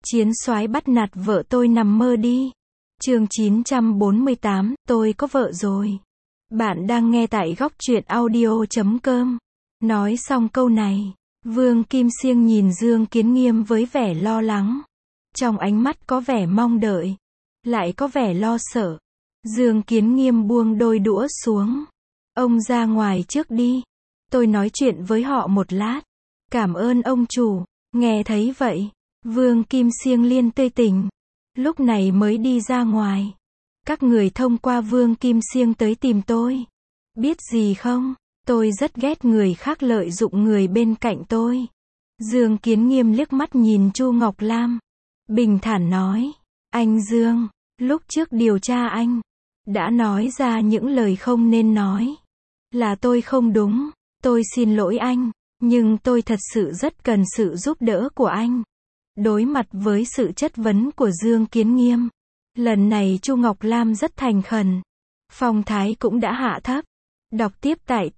Chiến soái bắt nạt vợ tôi nằm mơ đi. Chương 948, tôi có vợ rồi. Bạn đang nghe tại góc truyện audio.com. Nói xong câu này, Vương Kim Siêng nhìn Dương Kiến Nghiêm với vẻ lo lắng. Trong ánh mắt có vẻ mong đợi, lại có vẻ lo sợ. Dương Kiến Nghiêm buông đôi đũa xuống. Ông ra ngoài trước đi. Tôi nói chuyện với họ một lát. Cảm ơn ông chủ. Nghe thấy vậy, Vương Kim Siêng liền tươi tỉnh. Lúc này mới đi ra ngoài. Các người thông qua Vương Kim Siêng tới tìm tôi. Biết gì không? Tôi rất ghét người khác lợi dụng người bên cạnh tôi. Dương Kiến Nghiêm liếc mắt nhìn Chu Ngọc Lam. Bình thản nói. Anh Dương, lúc trước điều tra anh đã nói ra những lời không nên nói. Là tôi không đúng. Tôi xin lỗi anh. Nhưng tôi thật sự rất cần sự giúp đỡ của anh. Đối mặt với sự chất vấn của Dương Kiến Nghiêm, lần này Chu Ngọc Lam rất thành khẩn. Phong thái cũng đã hạ thấp. Đọc tiếp tại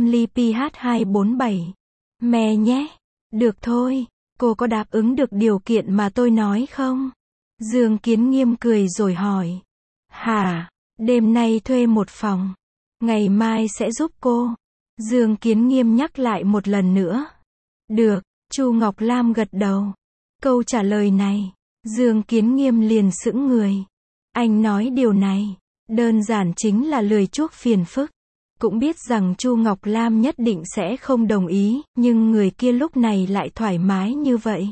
TAMLIPH247. Mẹ nhé. Được thôi. Cô có đáp ứng được điều kiện mà tôi nói không? Dương Kiến Nghiêm cười rồi hỏi. Hả? Đêm nay thuê một phòng. Ngày mai sẽ giúp cô. Dương Kiến Nghiêm nhắc lại một lần nữa. Được. Chu Ngọc Lam gật đầu. Câu trả lời này, Dương Kiến Nghiêm liền sững người. Anh nói điều này, đơn giản chính là lười chuốc phiền phức. Cũng biết rằng Chu Ngọc Lam nhất định sẽ không đồng ý, nhưng người kia lúc này lại thoải mái như vậy.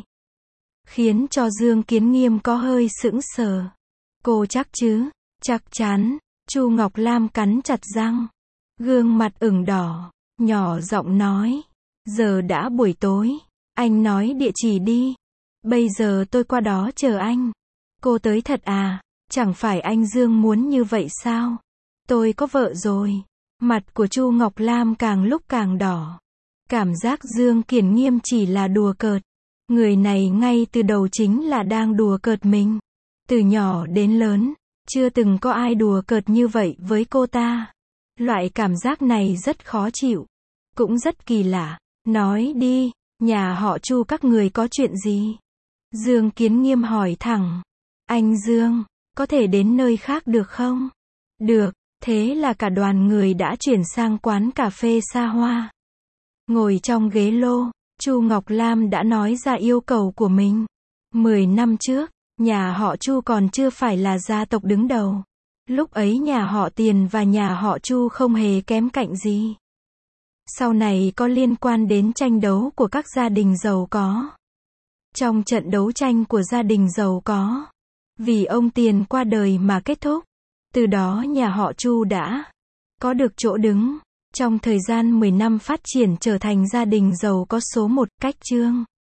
Khiến cho Dương Kiến Nghiêm có hơi sững sờ. Cô chắc chứ? Chắc chắn. Chu Ngọc Lam cắn chặt răng. Gương mặt ửng đỏ, nhỏ giọng nói. Giờ đã buổi tối, anh nói địa chỉ đi. Bây giờ tôi qua đó chờ anh. Cô tới thật à? Chẳng phải anh Dương muốn như vậy sao? Tôi có vợ rồi. Mặt của Chu Ngọc Lam càng lúc càng đỏ. Cảm giác Dương Kiến Nghiêm chỉ là đùa cợt. Người này ngay từ đầu chính là đang đùa cợt mình. Từ nhỏ đến lớn, chưa từng có ai đùa cợt như vậy với cô ta. Loại cảm giác này rất khó chịu. Cũng rất kỳ lạ. Nói đi, nhà họ Chu các người có chuyện gì? Dương Kiến Nghiêm hỏi thẳng. Anh Dương, có thể đến nơi khác được không? Được, thế là cả đoàn người đã chuyển sang quán cà phê xa hoa. Ngồi trong ghế lô, Chu Ngọc Lam đã nói ra yêu cầu của mình. 10 năm trước, nhà họ Chu còn chưa phải là gia tộc đứng đầu. Lúc ấy nhà họ Tiền và nhà họ Chu không hề kém cạnh gì. Sau này có liên quan đến tranh đấu của các gia đình giàu có. Trong trận đấu tranh của gia đình giàu có, vì ông Tiền qua đời mà kết thúc. Từ đó nhà họ Chu đã có được chỗ đứng. Trong thời gian 10 năm phát triển trở thành gia đình giàu có số 1, cách chương.